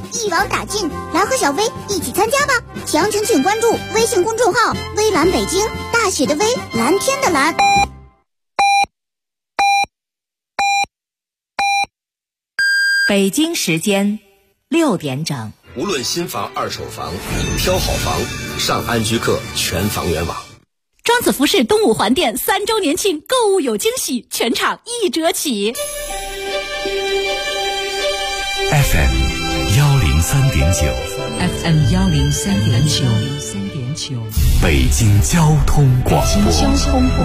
一网打尽，来和小薇一起参加吧！详情请关注微信公众号“微蓝北京”，大写的微，蓝天的蓝。 北京时间6点整。 无论新房、二手房，挑好房，上安居客全房源网。 庄子服饰东五环店3周年庆，购物有惊喜，全场1折起。 FM 103.9 FM 103.9 北京交通广播。 北京交通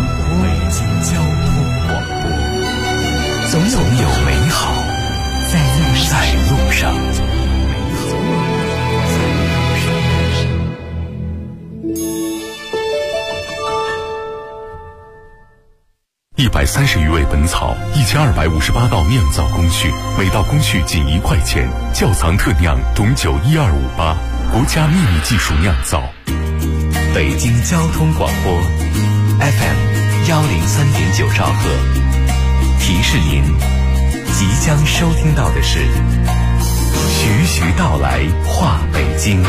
广播，总有美好在路上。130余味本草，1258道酿造工序，每道工序仅1块钱。窖藏特酿种酒12588，国家秘密技术酿造。北京交通广播 FM 103.9兆赫，提示您即将收听到的是徐徐道来话北京。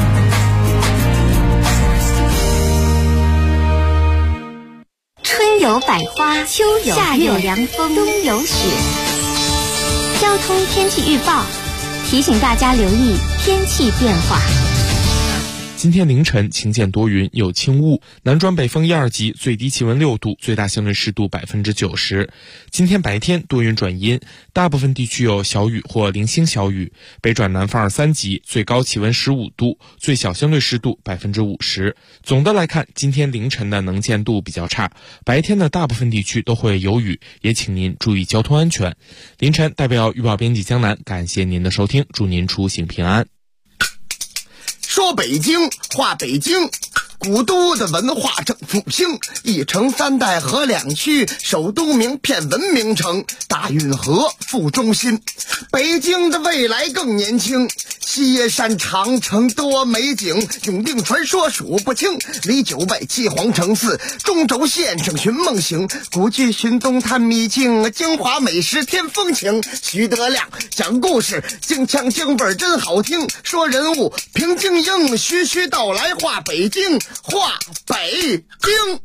春有百花，秋有夏有凉风，冬有雪。交通天气预报提醒大家留意天气变化。 今天凌晨晴间多云，有轻雾，南转北风1、2级，最低气温6度，最大相对湿度90%。今天白天多云转阴，大部分地区有小雨或零星小雨，北转南风2、3级，最高气温15度，最小相对湿度50%。总的来看，今天凌晨的能见度比较差，白天的大部分地区都会有雨，也请您注意交通安全。凌晨代表预报编辑江南，感谢您的收听，祝您出行平安。 说北京话北京，古都的文化正复兴，一城3代河2区，首都名片文明城，大运河副中心。北京的未来更年轻，西耶山长城多美景，永定传说数不清，离9外7皇城4，中轴线上寻梦行，古剧寻东探秘境，京华美食添风情。徐德亮讲故事，京腔京味真好听，说人物评京英，徐徐道来话北京，话北京。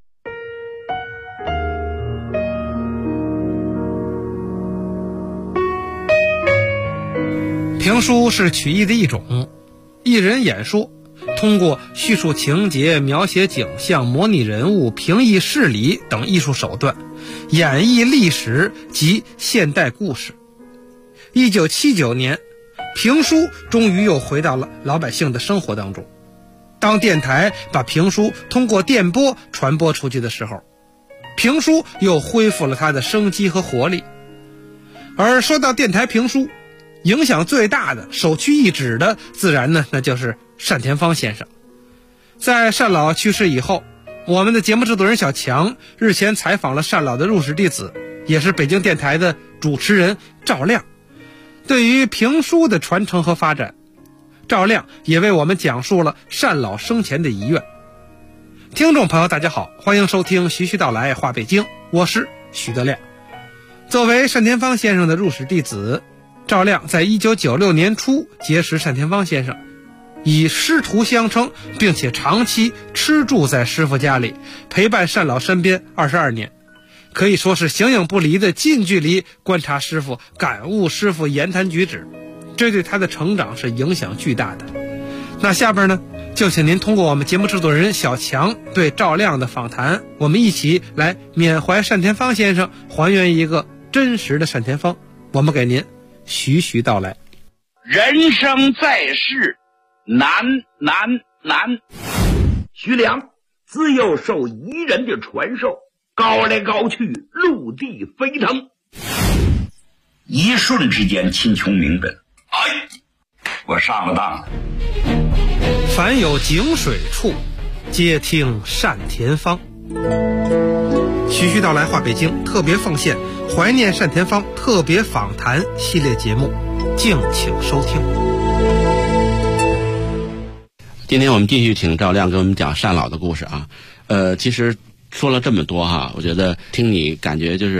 评书是曲艺的一种，艺人演说，通过叙述情节、描写景象、模拟人物、评议事理等艺术手段，演绎历史及现代故事。1979年，评书终于又回到了老百姓的生活当中。当电台把评书通过电波传播出去的时候，评书又恢复了它的生机和活力。而说到电台评书，影响最大的、首屈一指的，自然呢，那就是单田芳先生。在单老去世以后，我们的节目制作人小强日前采访了单老的入室弟子，也是北京电台的主持人赵亮。对于评书的传承和发展，赵亮也为我们讲述了单老生前的遗愿。听众朋友大家好，欢迎收听徐徐道来话北京，我是徐德亮。作为单田芳先生的入室弟子，赵亮在1996年初结识单田芳先生，以师徒相称，并且长期吃住在师傅家里，陪伴单老身边22年，可以说是形影不离的近距离观察师傅，感悟师傅言谈举止，这对他的成长是影响巨大的。那下边呢，就请您通过我们节目制作人小强对赵亮的访谈，我们一起来缅怀单田芳先生，还原一个真实的单田芳。我们给您徐徐道来。 人生在世，难。徐良自幼受彝人的传授，高来高去，陆地飞腾，一瞬之间秦琼明本。我上了当了。 凡有井水处，皆听单田芳。徐徐道来话北京特别奉献怀念单田芳特别访谈系列节目，敬请收听。 今天我们继续请赵亮给我们讲单老的故事啊。其实说了这么多哈，我觉得听你感觉就是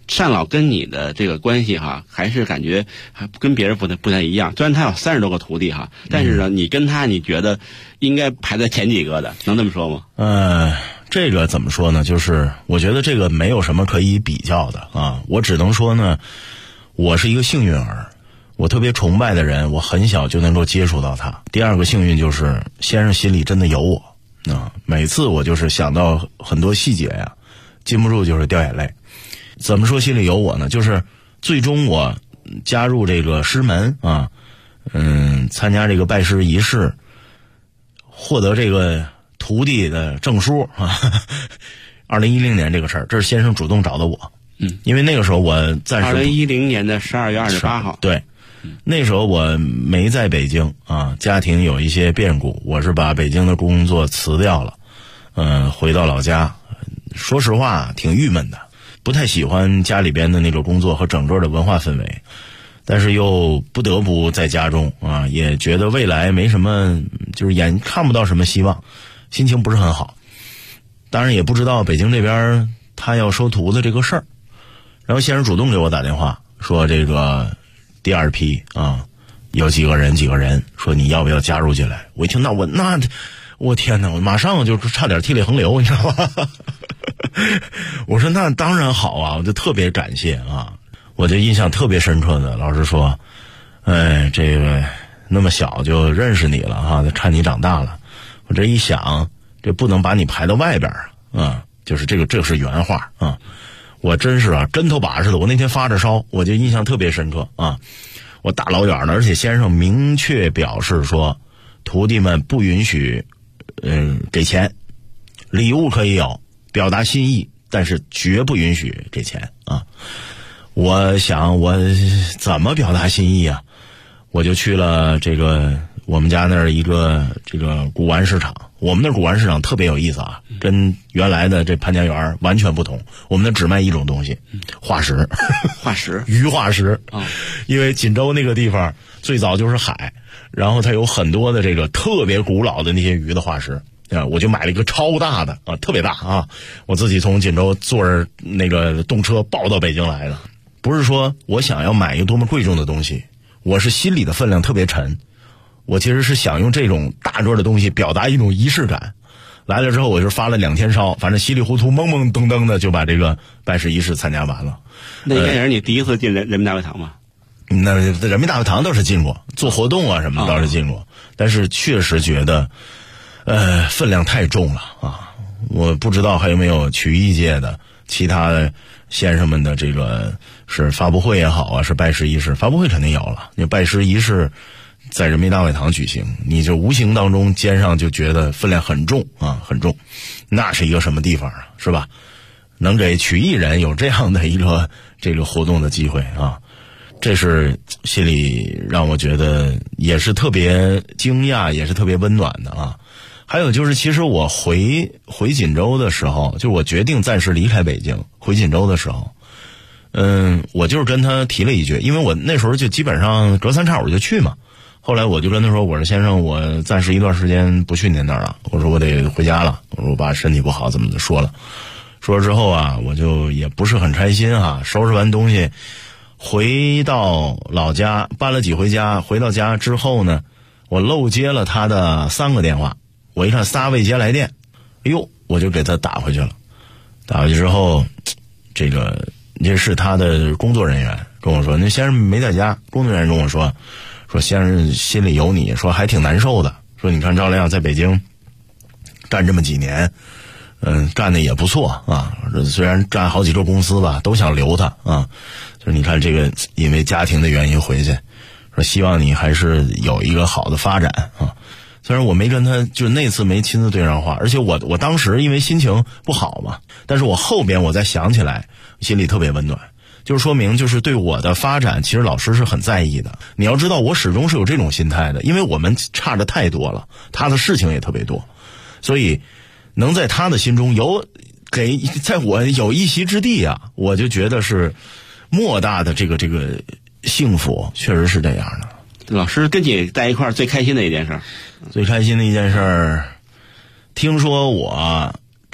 单老跟你的这个关系哈，还是感觉还跟别人不太一样。虽然他有30多个徒弟哈，但是呢，你跟他你觉得应该排在前几个的，能这么说吗？ 这个怎么说呢？就是我觉得这个没有什么可以比较的啊。我只能说呢，我是一个幸运儿，我特别崇拜的人，我很小就能够接触到他。第二个幸运就是先生心里真的有我啊。每次我就是想到很多细节呀，禁不住就是掉眼泪。怎么说心里有我呢？就是最终我加入这个师门啊，参加这个拜师仪式，获得这个徒弟的证书啊。2010年这个事儿，这是先生主动找的我。因为那个时候我暂时 2010年的12月28号， 对，那时候我没在北京啊，家庭有一些变故，我是把北京的工作辞掉了，回到老家。说实话，挺郁闷的，不太喜欢家里边的那个工作和整个的文化氛围，但是又不得不在家中啊，也觉得未来没什么，就是看不到什么希望，心情不是很好。当然也不知道北京这边他要收徒的这个事儿。然后先生主动给我打电话说，这个第2批啊，有几个人，说你要不要加入进来？我一听我天哪，我马上就差点涕泪横流，你知道吧？我说那当然好啊，我就特别感谢啊，我就印象特别深刻的，老师说，这个那么小就认识你了哈，看你长大了。我这一想，这不能把你排到外边啊，就是这是原话啊。我真是啊，针头把式的。我那天发着烧，我就印象特别深刻啊。我大老远的，而且先生明确表示说，徒弟们不允许，给钱，礼物可以有，表达心意，但是绝不允许给钱啊。我想我怎么表达心意啊？我就去了这个我们家那儿一个这个古玩市场。我们那古玩市场特别有意思啊，跟原来的这潘家园完全不同。我们那只卖一种东西，化石，鱼化石啊。因为锦州那个地方最早就是海，然后它有很多的这个特别古老的那些鱼的化石啊。我就买了一个超大的啊，特别大啊，我自己从锦州坐着那个动车抱到北京来的。不是说我想要买一个多么贵重的东西，我是心里的分量特别沉。我其实是想用这种大个的东西表达一种仪式感。来了之后我就发了2天烧，反正稀里糊涂懵懵登登的就把这个拜师仪式参加完了。 那应该也是你第一次进人民大会堂吧？ 那人民大会堂倒是进过，做活动啊什么的倒是进过，但是确实觉得分量太重了啊。我不知道还有没有曲艺界的其他的先生们的这个是发布会也好啊，是拜师仪式。发布会肯定有了，你拜师仪式在人民大会堂举行，你就无形当中肩上就觉得分量很重啊，很重。那是一个什么地方啊，是吧？能给曲艺人有这样的一个这个活动的机会啊，这是心里让我觉得也是特别惊讶，也是特别温暖的啊。还有就是其实我回锦州的时候，就我决定暂时离开北京回锦州的时候，我就是跟他提了一句，因为我那时候就基本上隔3差5就去嘛。后来我就跟他说，我说先生，我暂时一段时间不去您那儿了，我说我得回家了，我说我爸身体不好，怎么的说了之后啊，我就也不是很开心啊，收拾完东西回到老家，搬了几回家，回到家之后呢，我漏接了他的3个电话，我一看仨未接来电，哎呦，我就给他打回去了。打回去之后，这是他的工作人员跟我说，那先生没在家，工作人员跟我说先生心里有你，说还挺难受的，说你看赵亮在北京干这么几年，干的也不错啊，虽然干好几个公司吧，都想留他啊，就是你看这个因为家庭的原因回去，说希望你还是有一个好的发展啊。虽然我没跟他，就那次没亲自对上话，而且我当时因为心情不好嘛，但是我后边我再想起来，心里特别温暖。就是说明就是对我的发展其实老师是很在意的。你要知道我始终是有这种心态的，因为我们差的太多了，他的事情也特别多，所以能在他的心中在我有一席之地啊，我就觉得是莫大的这个幸福，确实是这样的。 老师跟你在一块儿最开心的一件事？ 最开心的一件事，听说我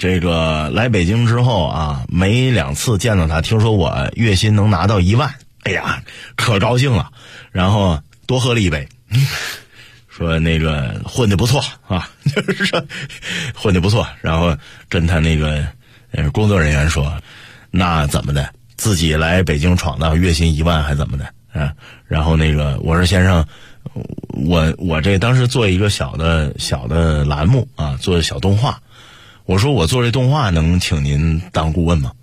这个来北京之后啊，没2次见到他，听说我月薪能拿到1万，哎呀，可高兴了，然后多喝了一杯，说那个混得不错啊，就是说混得不错，然后跟他那个工作人员说，那怎么的，自己来北京闯荡，月薪1万还怎么的啊？然后那个我说先生，我这当时做一个小的栏目啊，做小动画。我说我做这动画能请您当顾问吗？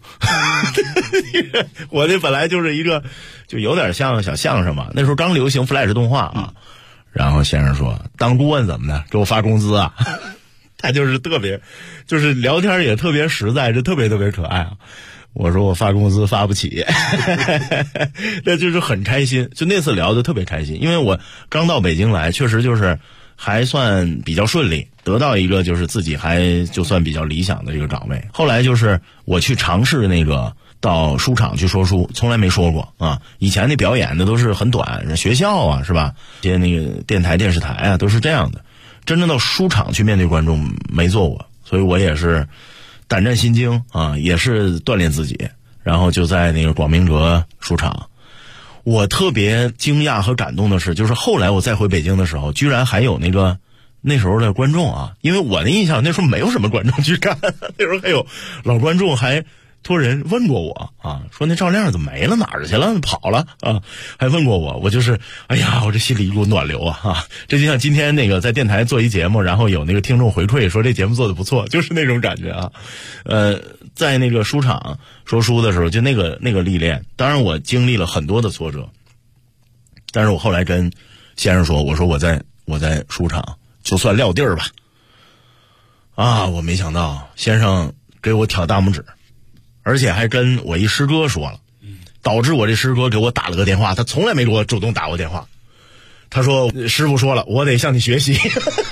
我这本来就是一个就有点像小相声嘛，那时候刚流行 Flash 动画啊。然后先生说当顾问怎么的，给我发工资啊。他就是特别就是聊天也特别实在，这特别可爱啊。我说我发工资发不起。那就是很开心，就那次聊得特别开心，因为我刚到北京来，确实就是还算比较顺利，得到一个就是自己还就算比较理想的这个岗位。后来就是我去尝试那个到书场去说书，从来没说过啊。以前那表演的都是很短，学校啊是吧，些那个电台电视台啊都是这样的，真正到书场去面对观众没做过，所以我也是胆战心惊啊，也是锻炼自己。然后就在那个广明阁书场，我特别惊讶和感动的是，就是后来我再回北京的时候，居然还有那时候的观众啊，因为我的印象那时候没有什么观众去看，那时候还有老观众还托人问过我啊，说那赵亮怎么没了，哪儿去了，跑了啊，还问过我。我就是哎呀，我这心里一股暖流啊，这就像今天那个在电台做一节目，然后有那个听众回馈说这节目做得不错，就是那种感觉啊。在那个书场说书的时候，就那个历练，当然我经历了很多的挫折，但是我后来跟先生说，我说我在书场就算撂地儿吧。啊，我没想到先生给我挑大拇指，而且还跟我一师哥说了，导致我这师哥给我打了个电话，他从来没给我主动打过电话。他说师傅说了，我得向你学习。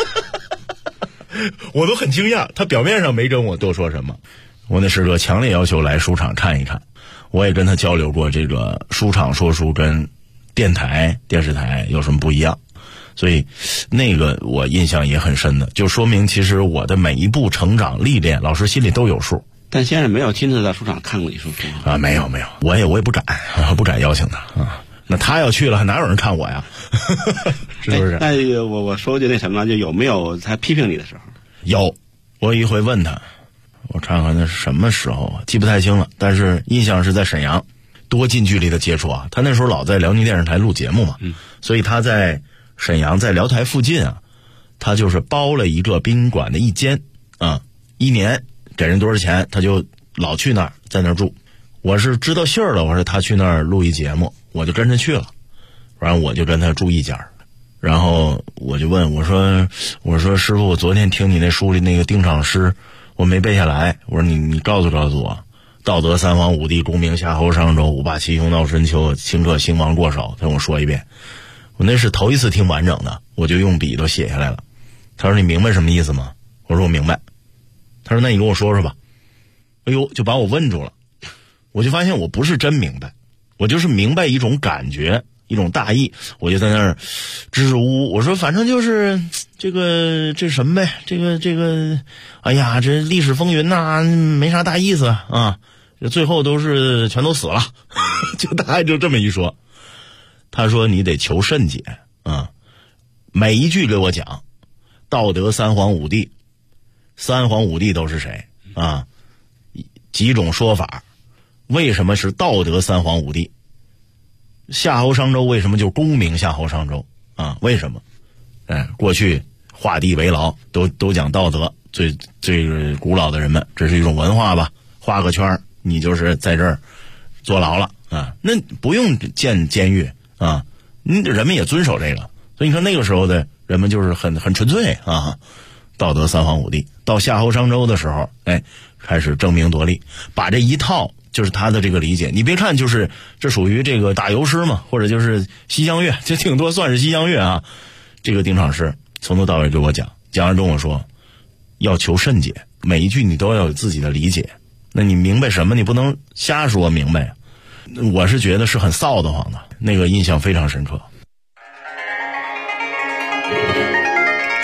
我都很惊讶，他表面上没跟我多说什么。我那师哥强烈要求来书场看一看，我也跟他交流过这个书场说书跟电台电视台有什么不一样，所以那个我印象也很深的，就说明其实我的每一步成长历练，老师心里都有数。 但先生没有亲自在书场看过你说书啊？没有，我也不敢，不敢邀请他啊。那他要去了，还哪有人看我呀？是不是？ 那我说句那什么，就有没有他批评你的时候？ 有，我一回问他，我看看那是什么时候啊，记不太清了，但是印象是在沈阳，多近距离的接触啊！他那时候老在辽宁电视台录节目嘛，所以他在沈阳在辽台附近啊，他就是包了一个宾馆的一间啊，1年给人多少钱，他就老去那儿，在那儿住。我是知道信儿了，我说他去那儿录一节目，我就跟着去了，然后我就跟他住一家。然后我就问我说师傅，我昨天听你那书里那个定场诗我没背下来，我说你告诉我，道德三皇五帝，功名夏侯商周，五霸七雄闹春秋，顷刻兴亡过手，他跟我说一遍。我那是头一次听完整的，我就用笔都写下来了。他说你明白什么意思吗？我说我明白。他说那你跟我说说吧。哎呦，就把我问住了。我就发现我不是真明白，我就是明白一种感觉，一种大意。我就在那儿支支吾吾，我说反正就是这什么呗，这个哎呀，这历史风云呐，没啥大意思啊，最后全都死了。就大概就这么一说。他说你得求甚解啊，每一句给我讲道德三皇五帝，三皇五帝都是谁啊，几种说法，为什么是道德三皇五帝？夏侯商周为什么就功名夏侯商周啊？为什么？过去画地为牢，都讲道德，最古老的人们，这是一种文化吧？画个圈，你就是在这儿坐牢了啊，那不用建监狱啊，人们也遵守这个，所以你看那个时候的人们就是很纯粹啊，道德三皇五帝。到夏侯商周的时候，开始争名夺利，把这一套就是他的这个理解。你别看就是这属于这个打油诗嘛，或者就是西厢乐，这顶多算是西厢乐啊。这个定场诗从头到尾给我讲完跟我说，要求甚解，每一句你都要有自己的理解。那你明白什么？你不能瞎说明白。我是觉得是很臊得慌的，那个印象非常深刻。 絮絮叨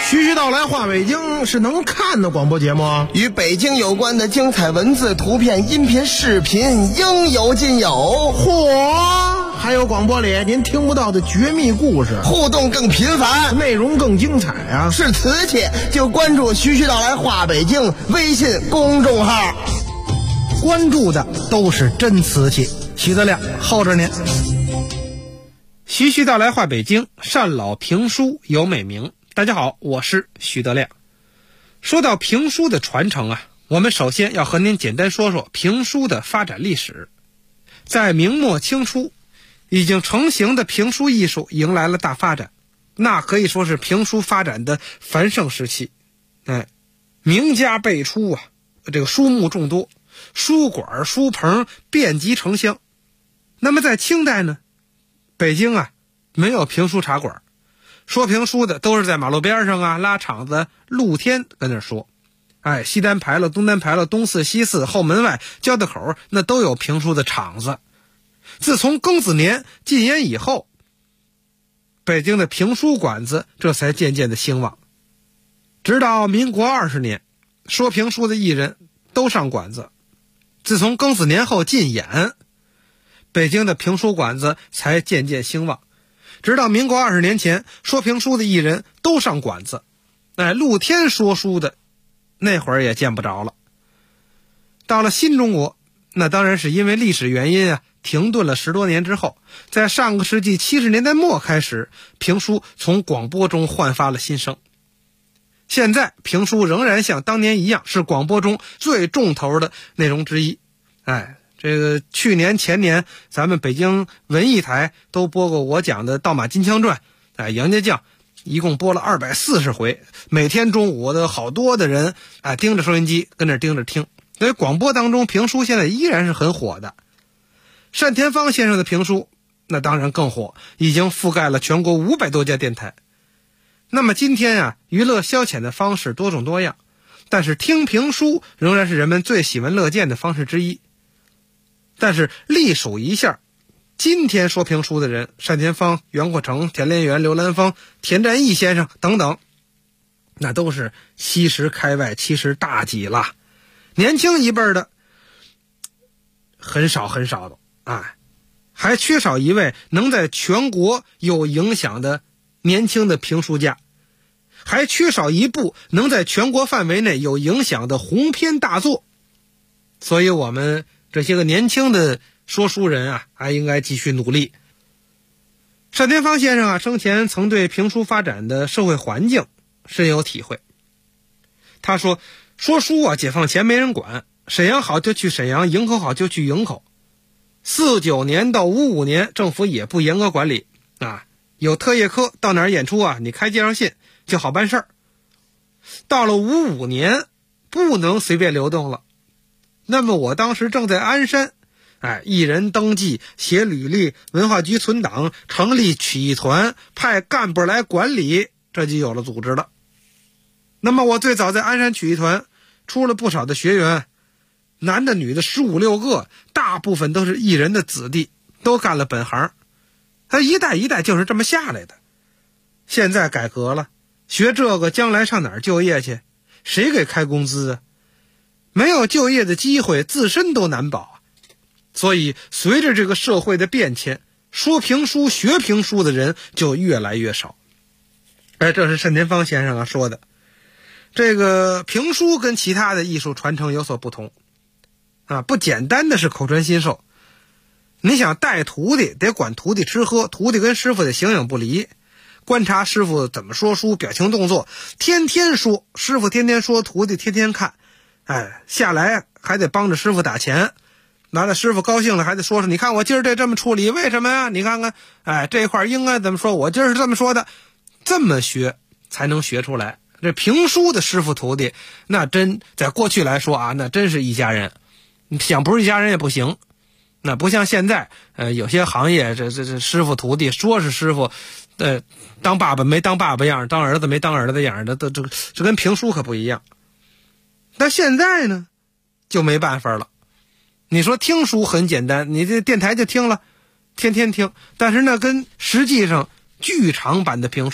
到来话北京是能看的广播节目， 与北京有关的精彩文字、图片、音频、视频应有尽有。 嚯！还有广播里您听不到的绝密故事， 互动更频繁， 内容更精彩啊！ 是瓷器就关注徐徐道来话北京微信公众号， 关注的都是真瓷器。徐德亮候着您。徐徐道来话北京，善老评书有美名。大家好，我是徐德亮。说到评书的传承啊，我们首先要和您简单说说评书的发展历史。在明末清初，已经成型的评书艺术迎来了大发展，那可以说是评书发展的繁盛时期。名家辈出啊，这个书目众多，书馆书棚遍及城乡。那么在清代呢，北京啊没有评书茶馆，说评书的都是在马路边上啊拉场子露天跟那说。西单牌楼、东单牌楼、东四西四、后门外、交道口那都有评书的场子。自从庚子年禁烟以后，北京的评书馆子这才渐渐的兴旺。直到民国20年，说评书的艺人都上馆子。自从庚子年后禁演，北京的评书馆子才渐渐兴旺。直到民国20年前，说评书的艺人都上馆子，露天说书的那会儿也见不着了。到了新中国，那当然是因为历史原因啊，停顿了10多年之后，在上个世纪70年代末开始，评书从广播中焕发了新生。现在评书仍然像当年一样，是广播中最重头的内容之一。这个去年前年咱们北京文艺台都播过我讲的《盗马金枪传》，杨家将一共播了240回，每天中午的好多的人盯着收音机跟那盯着听。所以广播当中评书现在依然是很火的。单田芳先生的评书那当然更火，已经覆盖了全国500多家电台。那么今天啊，娱乐消遣的方式多种多样，但是听评书仍然是人们最喜闻乐见的方式之一。但是隶属一下，今天说评书的人，单田芳、袁阔成、田连元、刘兰芳、田占义先生等等，那都是70开外70大几了。年轻一辈的很少很少的，还缺少一位能在全国有影响的年轻的评书家，还缺少一部能在全国范围内有影响的鸿篇大作。所以我们这些个年轻的说书人啊，还应该继续努力。单田芳先生啊，生前曾对评书发展的社会环境深有体会。他说，说书啊，解放前没人管，沈阳好就去沈阳，营口好就去营口。49年到55年，政府也不严格管理有特业科到哪儿演出啊，你开介绍信就好办事儿。到了55年，不能随便流动了。那么我当时正在鞍山，艺人登记、写履历，文化局存档，成立曲艺团，派干部来管理，这就有了组织了。那么我最早在鞍山曲艺团出了不少的学员，男的女的15、16个，大部分都是艺人的子弟，都干了本行。他一代一代就是这么下来的。现在改革了，学这个将来上哪儿就业去？谁给开工资啊？没有就业的机会，自身都难保。所以随着这个社会的变迁，说评书学评书的人就越来越少。这是单田芳先生说的。这个评书跟其他的艺术传承有所不同不简单的是口传心授。你想带徒弟得管徒弟吃喝，徒弟跟师傅得形影不离，观察师傅怎么说书，表情动作，天天说，师傅天天说，徒弟天天看，下来还得帮着师傅打钱，完了师傅高兴了还得说你看我今儿这么处理，为什么呀？你看看这块应该怎么说，我今儿是这么说的，这么学才能学出来。这评书的师傅徒弟那真在过去来说那真是一家人，你想不是一家人也不行。那不像现在有些行业这师傅徒弟说是师傅当爸爸没当爸爸样，当儿子没当儿子样的，这跟评书可不一样。但现在呢就没办法了。你说听书很简单，你这电台就听了，天天听，但是呢跟实际上剧场版的评书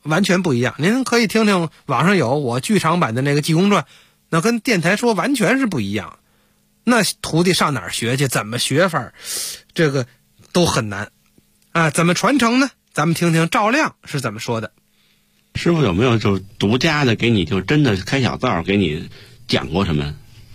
完全不一样。您可以听听网上有我剧场版的那个《济公传》，那跟电台说完全是不一样。那徒弟上哪儿学去？怎么学法？这个都很难啊！怎么传承呢？咱们听听赵亮是怎么说的。 师傅有没有就独家的给你就真的开小灶给你讲过什么？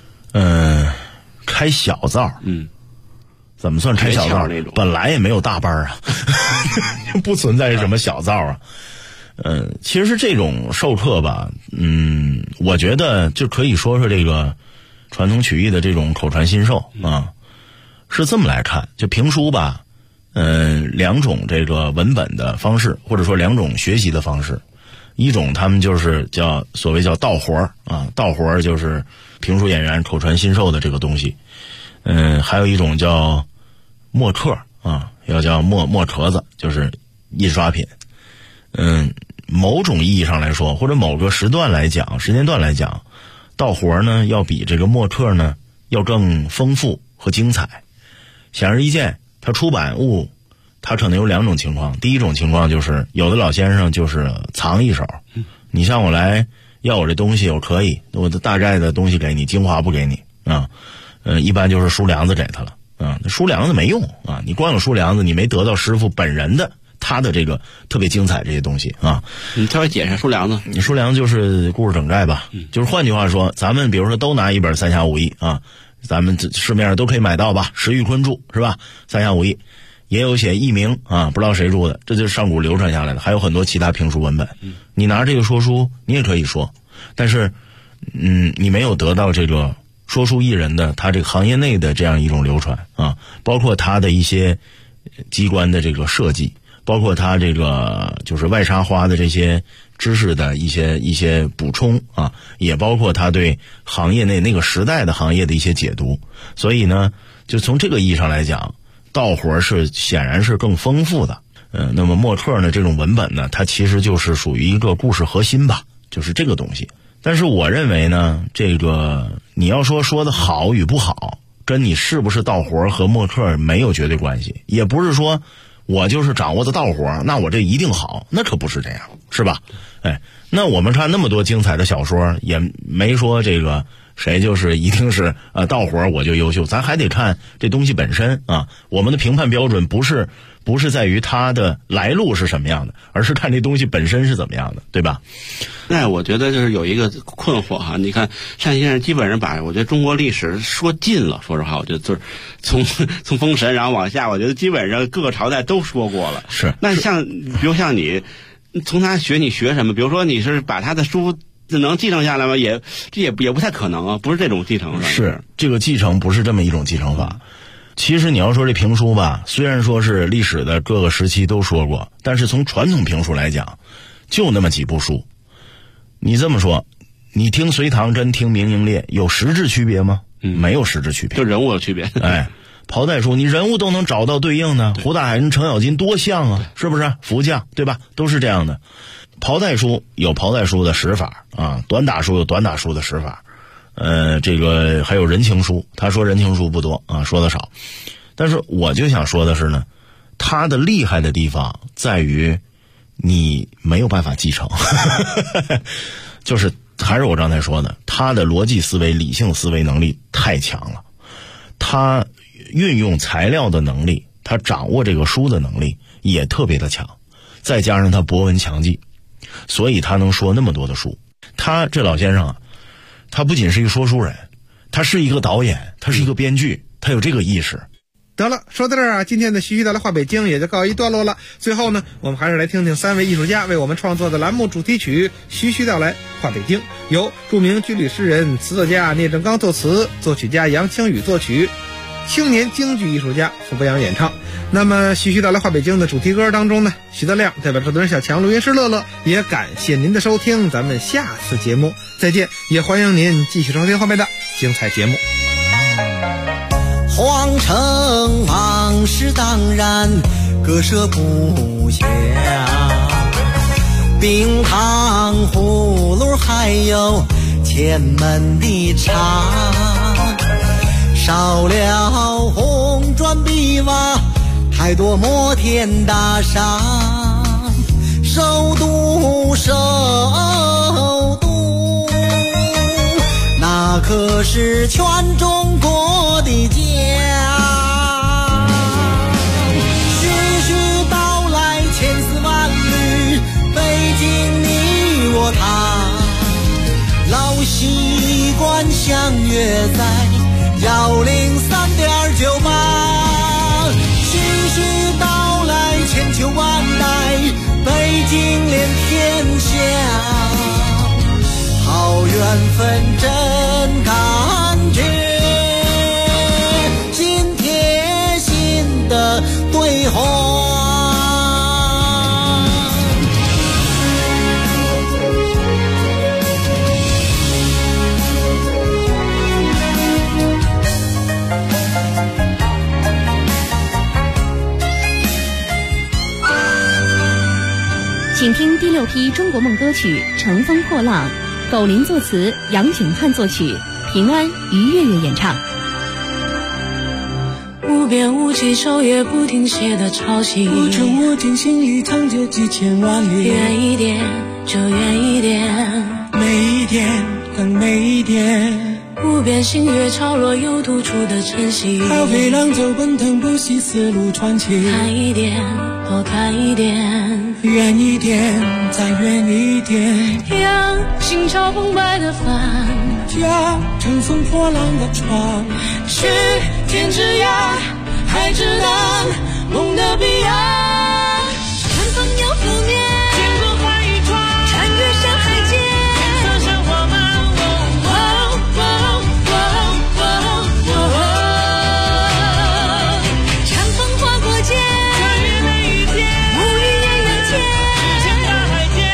开小灶，怎么算开小灶那种？本来也没有大班啊，不存在什么小灶啊。其实这种授课吧，我觉得就可以说这个传统曲艺的这种口传心授啊，是这么来看。就评书吧，两种这个文本的方式，或者说两种学习的方式。一种他们就是所谓叫道活啊，道活就是评书演员口传心授的这个东西。还有一种叫墨客啊，要叫墨壳子，就是印刷品。某种意义上来说，或者某个时间段来讲，道活呢要比这个墨客呢要更丰富和精彩。显而易见，它出版物它可能有两种情况。第一种情况就是有的老先生就是藏一手，你向我来要我这东西，我可以，我的大概的东西给你，精华不给你啊。一般就是书梁子给他了啊，书梁子没用啊，你光有书梁子，你没得到师傅本人的他的这个特别精彩这些东西啊。 你稍微解释书梁子。 你书梁子就是故事整概吧，就是换句话说，咱们比如说都拿一本《三侠五义》啊，咱们市面上都可以买到吧，石玉坤著是吧？《三侠五义》也有写佚名啊，不知道谁著的，这就是上古流传下来的，还有很多其他评书文本。你拿这个说书，你也可以说，但是你没有得到这个说书艺人的他这个行业内的这样一种流传啊，包括他的一些机关的这个设计，包括他这个就是外插花的这些知识的一些补充啊，也包括他对行业内那个时代的行业的一些解读。所以呢，就从这个意义上来讲，道活是显然是更丰富的。那么墨客呢，这种文本呢，它其实就是属于一个故事核心吧，就是这个东西。但是我认为呢，这个你要说的好与不好，跟你是不是道活和墨客没有绝对关系，也不是说我就是掌握的道活，那我这一定好，那可不是这样，是吧？那我们看那么多精彩的小说，也没说这个谁就是一定是道活我就优秀，咱还得看这东西本身啊。我们的评判标准不是在于它的来路是什么样的，而是看这东西本身是怎么样的，对吧？ 那我觉得就是有一个困惑哈，你看单先生基本上把我觉得中国历史说尽了，说实话，我觉得就是从封神然后往下，我觉得基本上各个朝代都说过了。 是。 那比如像你从他学，你学什么？比如说你是把他的书能继承下来吗？这也不太可能啊，不是这种继承。 是这个继承不是这么一种继承法。其实你要说这评书吧，虽然说是历史的各个时期都说过，但是从传统评书来讲，就那么几部书。你这么说，你听隋唐跟听明英烈有实质区别吗？没有实质区别， 就人物的区别。 袍带书你人物都能找到对应的，胡大海跟程咬金多像啊，是不是？福将对吧？都是这样的。袍带书有袍带书的使法啊，短打书有短打书的使法。这个还有人情书，他说人情书不多啊，说的少。但是我就想说的是呢，他的厉害的地方在于你没有办法继承就是还是我刚才说的，他的逻辑思维理性思维能力太强了，他运用材料的能力，他掌握这个书的能力也特别的强，再加上他博闻强记，所以他能说那么多的书。他这老先生啊，他不仅是一个说书人，他是一个导演，他是一个编剧，他有这个意识。 得了，说到这儿啊，今天的徐徐带来话北京也就告一段落了。最后呢，我们还是来听听三位艺术家为我们创作的栏目主题曲《徐徐带来话北京》，由著名军旅诗人、词作家聂正刚作词，作曲家杨清宇作曲，青年京剧艺术家傅博洋演唱。那么徐徐带来话北京的主题歌当中呢，徐德亮代表制作人小强、录音师乐乐，也感谢您的收听，咱们下次节目再见，也欢迎您继续收听后面的精彩节目。 皇城往事当然割舍不下，冰糖葫芦还有前门的茶，少了红砖碧瓦，太多摩天大厦，首都是全中国的家。徐徐道来千丝万缕，北京你我他，老习惯相约在103.98。徐徐道来千秋万代，北京连天下，好缘分真感觉，心贴心的对话。 请听第6批中国梦歌曲《乘风破浪》，苟琳作词，杨景汉作曲，平安、于月月演唱。 无边无际，昼夜不停歇的潮汐，无穷无尽，心里长久几千万里。远一点就远一点，美一点更美一点。无边星月潮落又吐出的晨曦，好飞浪走奔腾不息，丝路传奇。看一点多看一点，远一点再远一点，让心潮澎湃的帆，驾乘风破浪的船，去天之涯海之南，梦的彼岸。看风又覆面，见过花与船，穿越山海间，天色山花满。长风划过肩，穿越每一天，无语也扬肩，只见大海间。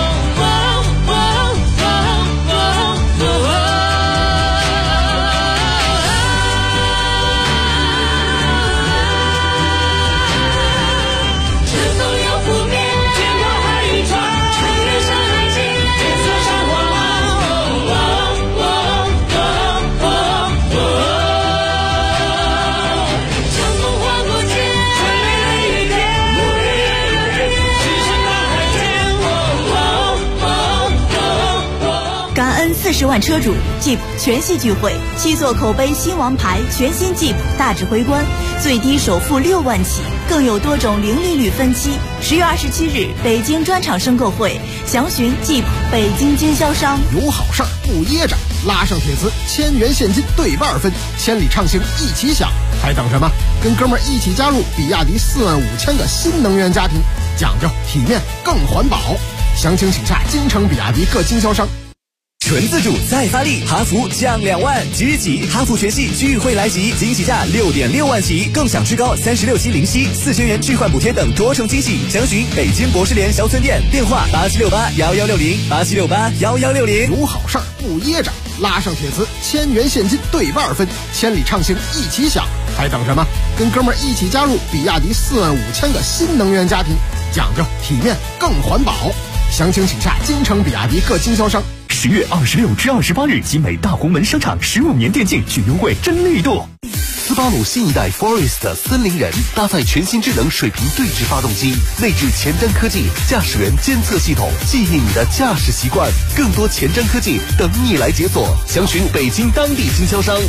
40万车主 Jeep 全系聚会，7座口碑新王牌全新 Jeep 大指挥官，最低首付6万起，更有多种零利率分期。10月27日，北京专场申购会，详询 Jeep 北京经销商。 有好事儿不噎着，拉上帖子，1000元现金兑2分，千里畅行一起享，还等什么？跟哥们儿一起加入比亚迪45000个新能源家庭，讲究体面更环保。详情请洽京城比亚迪各经销商。 纯自主再发力，哈弗降2万，即日起哈弗全系聚会来袭，惊喜价6.6万起，更享至高36期零息，4000元置换补贴等多重惊喜。详询北京博士联销村店，电话87681160，87681160。 有好事儿不噎着，拉上帖子，1000元现金兑2分，千里畅行一起享，还等什么？跟哥们儿一起加入比亚迪45000个新能源家庭，讲究体面更环保。详情请洽京城比亚迪各经销商。 10月26至28日，集美大红门商场15年电竞巨优惠真力度。 斯巴鲁新一代 Forest 森林人搭载全新智能水平对置发动机，内置前瞻科技驾驶员监测系统，记忆你的驾驶习惯，更多前瞻科技等你来解锁。详询北京当地经销商。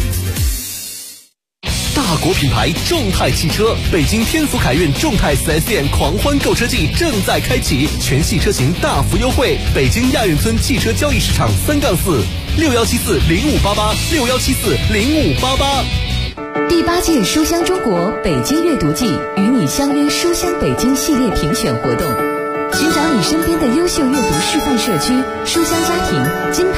大国品牌众泰汽车，北京天府凯运众泰 4S 店狂欢购车季正在开启，全系车型大幅优惠。北京亚运村汽车交易市场3-461740588，61740588。 第8届书香中国北京阅读季与你相约书香北京系列评选活动，寻找你身边的优秀阅读示范社区，书香家庭金牌